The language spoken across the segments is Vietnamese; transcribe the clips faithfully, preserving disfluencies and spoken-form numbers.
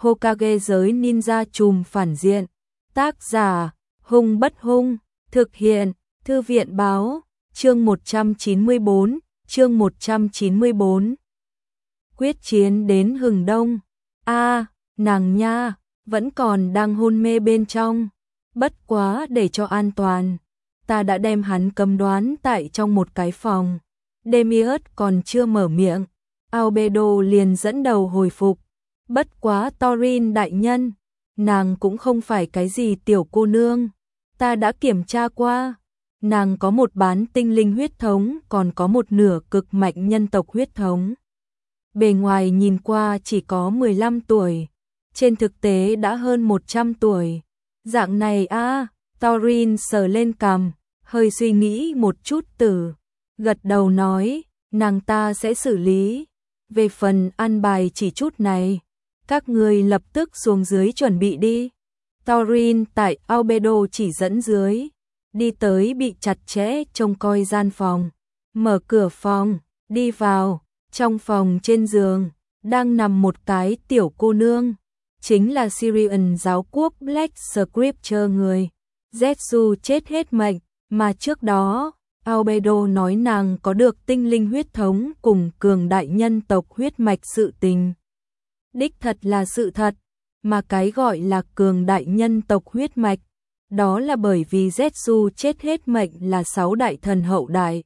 Hokage giới ninja trùm phản diện. Tác giả, Hung Bất Hung, thực hiện, Thư viện báo, chương một trăm chín mươi bốn, chương một trăm chín mươi bốn. Quyết chiến đến hừng đông. A, nàng nha, vẫn còn đang hôn mê bên trong. Bất quá để cho an toàn, ta đã đem hắn cấm đoán tại trong một cái phòng. Demiurge còn chưa mở miệng, Albedo liền dẫn đầu hồi phục. Bất quá Thorin đại nhân, nàng cũng không phải cái gì tiểu cô nương. Ta đã kiểm tra qua, nàng có một bán tinh linh huyết thống, còn có một nửa cực mạnh nhân tộc huyết thống. Bề ngoài nhìn qua chỉ có mười lăm tuổi, trên thực tế đã hơn một trăm tuổi. Dạng này a, à, Thorin sờ lên cằm, hơi suy nghĩ một chút từ, gật đầu nói, nàng ta sẽ xử lý. Về phần ăn bài chỉ chút này, các người lập tức xuống dưới chuẩn bị đi. Thorin tại Albedo chỉ dẫn dưới, đi tới bị chặt chẽ trông coi gian phòng, mở cửa phòng, đi vào, trong phòng trên giường, đang nằm một cái tiểu cô nương, chính là Syrian giáo quốc Black Scripture người. Zetsu chết hết mệnh, mà trước đó, Albedo nói nàng có được tinh linh huyết thống cùng cường đại nhân tộc huyết mạch sự tình. Đích thật là sự thật, mà cái gọi là cường đại nhân tộc huyết mạch, đó là bởi vì Zetsu chết hết mệnh là sáu đại thần hậu đại.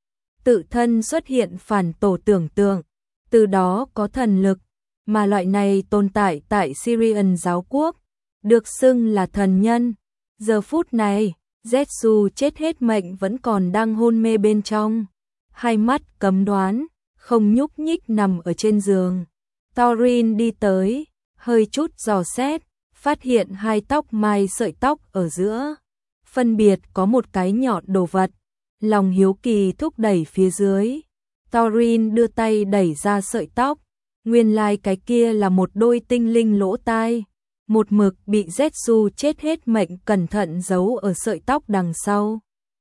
Tự thân xuất hiện phản tổ tưởng tượng, từ đó có thần lực, mà loại này tồn tại tại Syrian giáo quốc, được xưng là thần nhân. Giờ phút này, Zetsu chết hết mệnh vẫn còn đang hôn mê bên trong, hai mắt cấm đoán, không nhúc nhích nằm ở trên giường. Thorin đi tới, hơi chút dò xét, phát hiện hai tóc mai sợi tóc ở giữa, phân biệt có một cái nhọn đồ vật. Lòng hiếu kỳ thúc đẩy phía dưới, Thorin đưa tay đẩy ra sợi tóc, nguyên lai cái kia là một đôi tinh linh lỗ tai, một mực bị Zetsu chết hết mệnh cẩn thận giấu ở sợi tóc đằng sau.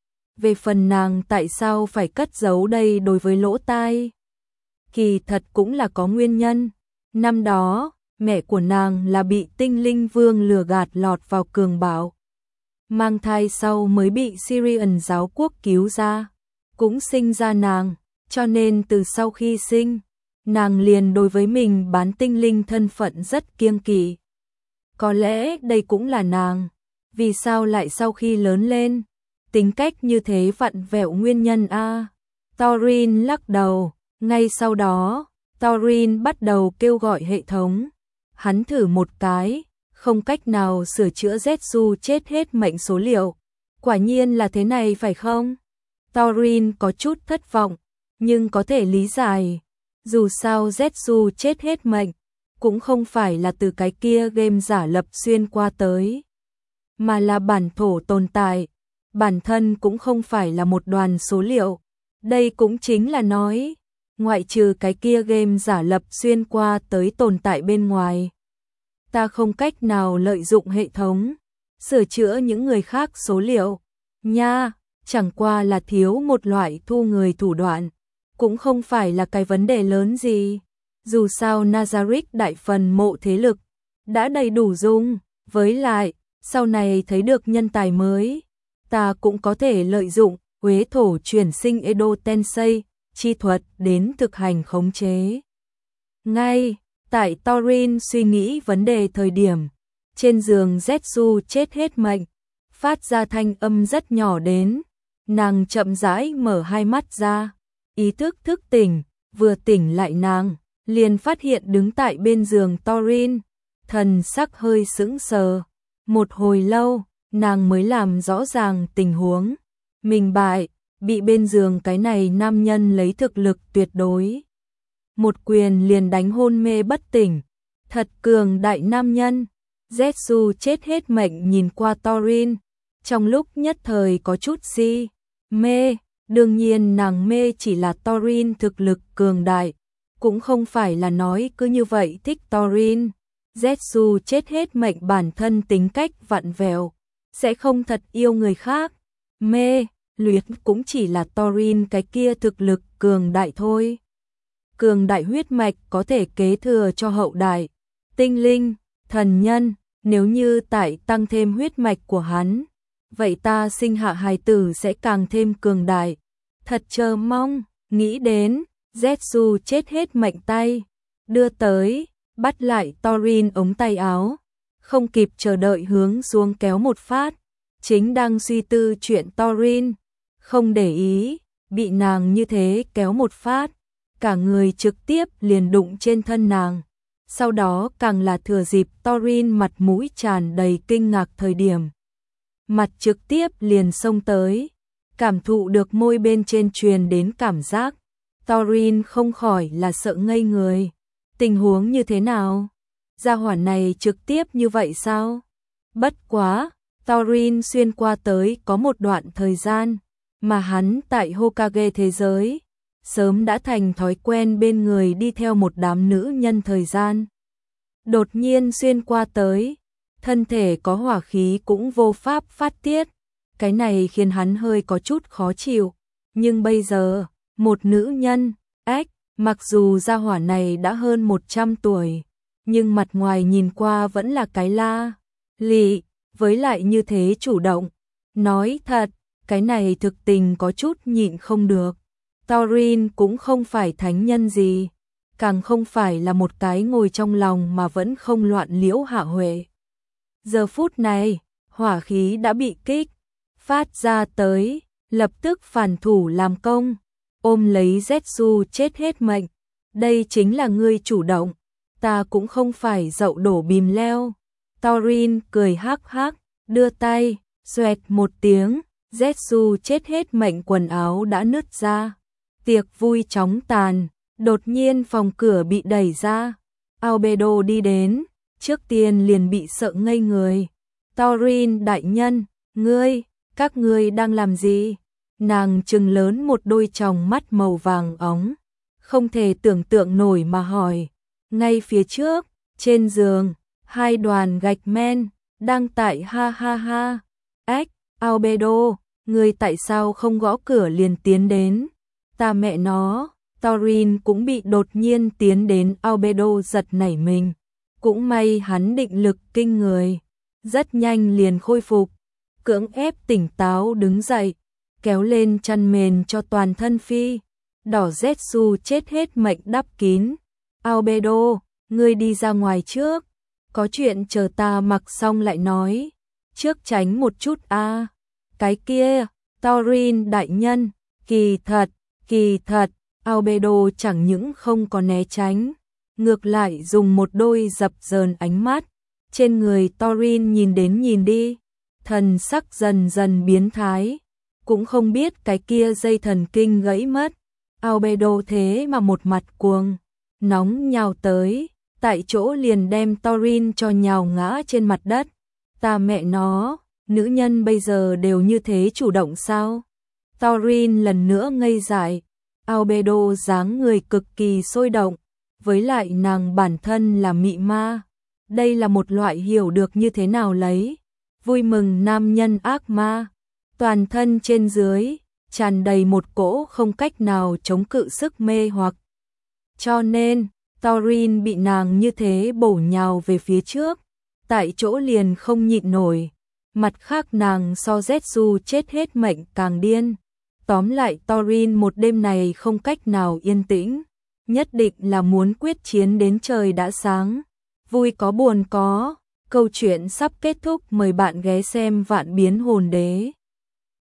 Về phần nàng tại sao phải cất giấu đây đối với lỗ tai, kỳ thật cũng là có nguyên nhân. Năm đó, mẹ của nàng là bị tinh linh vương lừa gạt lọt vào cường bạo, mang thai sau mới bị Syrian giáo quốc cứu ra, cũng sinh ra nàng, cho nên từ sau khi sinh, nàng liền đối với mình bán tinh linh thân phận rất kiêng kỵ. Có lẽ đây cũng là nàng, vì sao lại sau khi lớn lên, tính cách như thế vặn vẹo nguyên nhân a. À? Thorin lắc đầu, ngay sau đó, Thorin bắt đầu kêu gọi hệ thống. Hắn thử một cái, không cách nào sửa chữa Zetsu chết hết mệnh số liệu. Quả nhiên là thế này phải không? Thorin có chút thất vọng, nhưng có thể lý giải. Dù sao Zetsu chết hết mệnh, cũng không phải là từ cái kia game giả lập xuyên qua tới, mà là bản thổ tồn tại. Bản thân cũng không phải là một đoàn số liệu. Đây cũng chính là nói, ngoại trừ cái kia game giả lập xuyên qua tới tồn tại bên ngoài, ta không cách nào lợi dụng hệ thống, sửa chữa những người khác số liệu. Nha, chẳng qua là thiếu một loại thu người thủ đoạn, cũng không phải là cái vấn đề lớn gì. Dù sao Nazarick đại phần mộ thế lực, đã đầy đủ dùng, với lại, sau này thấy được nhân tài mới, ta cũng có thể lợi dụng Huế thổ chuyển sinh Edo Tensei, chi thuật đến thực hành khống chế. Ngay, tại Thorin suy nghĩ vấn đề thời điểm, trên giường Zetsu chết hết mệnh, phát ra thanh âm rất nhỏ đến, nàng chậm rãi mở hai mắt ra, ý thức thức tỉnh, vừa tỉnh lại nàng, liền phát hiện đứng tại bên giường Thorin, thần sắc hơi sững sờ, một hồi lâu, nàng mới làm rõ ràng tình huống, mình bại, bị bên giường cái này nam nhân lấy thực lực tuyệt đối. Một quyền liền đánh hôn mê bất tỉnh, thật cường đại nam nhân. Zetsu chết hết mệnh nhìn qua Thorin, trong lúc nhất thời có chút si, mê, đương nhiên nàng mê chỉ là Thorin thực lực cường đại, cũng không phải là nói cứ như vậy thích Thorin. Zetsu chết hết mệnh bản thân tính cách vặn vẹo, sẽ không thật yêu người khác, mê, luyến cũng chỉ là Thorin cái kia thực lực cường đại thôi. Cường đại huyết mạch có thể kế thừa cho hậu đại, tinh linh, Thần nhân, nếu như tại tăng thêm huyết mạch của hắn, vậy ta sinh hạ hài tử sẽ càng thêm cường đại. Thật chờ mong, nghĩ đến, Zetsu chết hết mệnh tay, đưa tới, bắt lại Thorin ống tay áo, không kịp chờ đợi hướng xuống kéo một phát. Chính đang suy tư chuyện Thorin, không để ý, bị nàng như thế kéo một phát, cả người trực tiếp liền đụng trên thân nàng. Sau đó càng là thừa dịp Thorin mặt mũi tràn đầy kinh ngạc thời điểm. Mặt trực tiếp liền xông tới, cảm thụ được môi bên trên truyền đến cảm giác. Thorin không khỏi là sợ ngây người. Tình huống như thế nào? Gia hỏa này trực tiếp như vậy sao? Bất quá, Thorin xuyên qua tới có một đoạn thời gian, mà hắn tại Hokage thế giới, sớm đã thành thói quen bên người đi theo một đám nữ nhân thời gian. Đột nhiên xuyên qua tới, thân thể có hỏa khí cũng vô pháp phát tiết, cái này khiến hắn hơi có chút khó chịu. Nhưng bây giờ, một nữ nhân, ếch, mặc dù gia hỏa này đã hơn một trăm tuổi, nhưng mặt ngoài nhìn qua vẫn là cái la lị, với lại như thế chủ động. Nói thật, cái này thực tình có chút nhịn không được. Thorin cũng không phải thánh nhân gì, càng không phải là một cái ngồi trong lòng mà vẫn không loạn liễu Hạ Huệ. Giờ phút này, hỏa khí đã bị kích phát ra tới, lập tức phản thủ làm công, ôm lấy Zetsu chết hết mệnh. Đây chính là ngươi chủ động, ta cũng không phải dậu đổ bìm leo. Thorin cười hắc hắc, đưa tay, xoẹt một tiếng, Zetsu chết hết mệnh quần áo đã nứt ra. Tiệc vui chóng tàn, đột nhiên phòng cửa bị đẩy ra. Albedo đi đến, trước tiên liền bị sợ ngây người. Thorin đại nhân, ngươi, các ngươi đang làm gì? Nàng trừng lớn một đôi tròng mắt màu vàng óng, không thể tưởng tượng nổi mà hỏi. Ngay phía trước, trên giường, hai đoàn gạch men, đang tại ha ha ha. Ếch, Albedo, ngươi tại sao không gõ cửa liền tiến đến? Ta mẹ nó, Thorin cũng bị đột nhiên tiến đến Albedo giật nảy mình. Cũng may hắn định lực kinh người, rất nhanh liền khôi phục, cưỡng ép tỉnh táo đứng dậy, kéo lên chăn mền cho toàn thân phi. Đỏ Zetsu chết hết mệnh đắp kín. Albedo, ngươi đi ra ngoài trước, có chuyện chờ ta mặc xong lại nói, trước tránh một chút a. À. Cái kia, Thorin đại nhân, kỳ thật, kỳ thật, Albedo chẳng những không có né tránh, ngược lại dùng một đôi dập dờn ánh mắt, trên người Thorin nhìn đến nhìn đi, thần sắc dần dần biến thái, cũng không biết cái kia dây thần kinh gãy mất. Albedo thế mà một mặt cuồng, nóng nhào tới, tại chỗ liền đem Thorin cho nhào ngã trên mặt đất. Ta mẹ nó, nữ nhân bây giờ đều như thế chủ động sao? Thorin lần nữa ngây dại. Albedo dáng người cực kỳ sôi động, với lại nàng bản thân là mị ma. Đây là một loại hiểu được như thế nào lấy, vui mừng nam nhân ác ma. Toàn thân trên dưới, tràn đầy một cỗ không cách nào chống cự sức mê hoặc. Cho nên, Thorin bị nàng như thế bổ nhào về phía trước, tại chỗ liền không nhịn nổi. Mặt khác nàng so Zetsu chết hết mệnh càng điên. Tóm lại Thorin một đêm này không cách nào yên tĩnh, nhất định là muốn quyết chiến đến trời đã sáng. Vui có buồn có, câu chuyện sắp kết thúc, mời bạn ghé xem Vạn Biến Hồn Đế.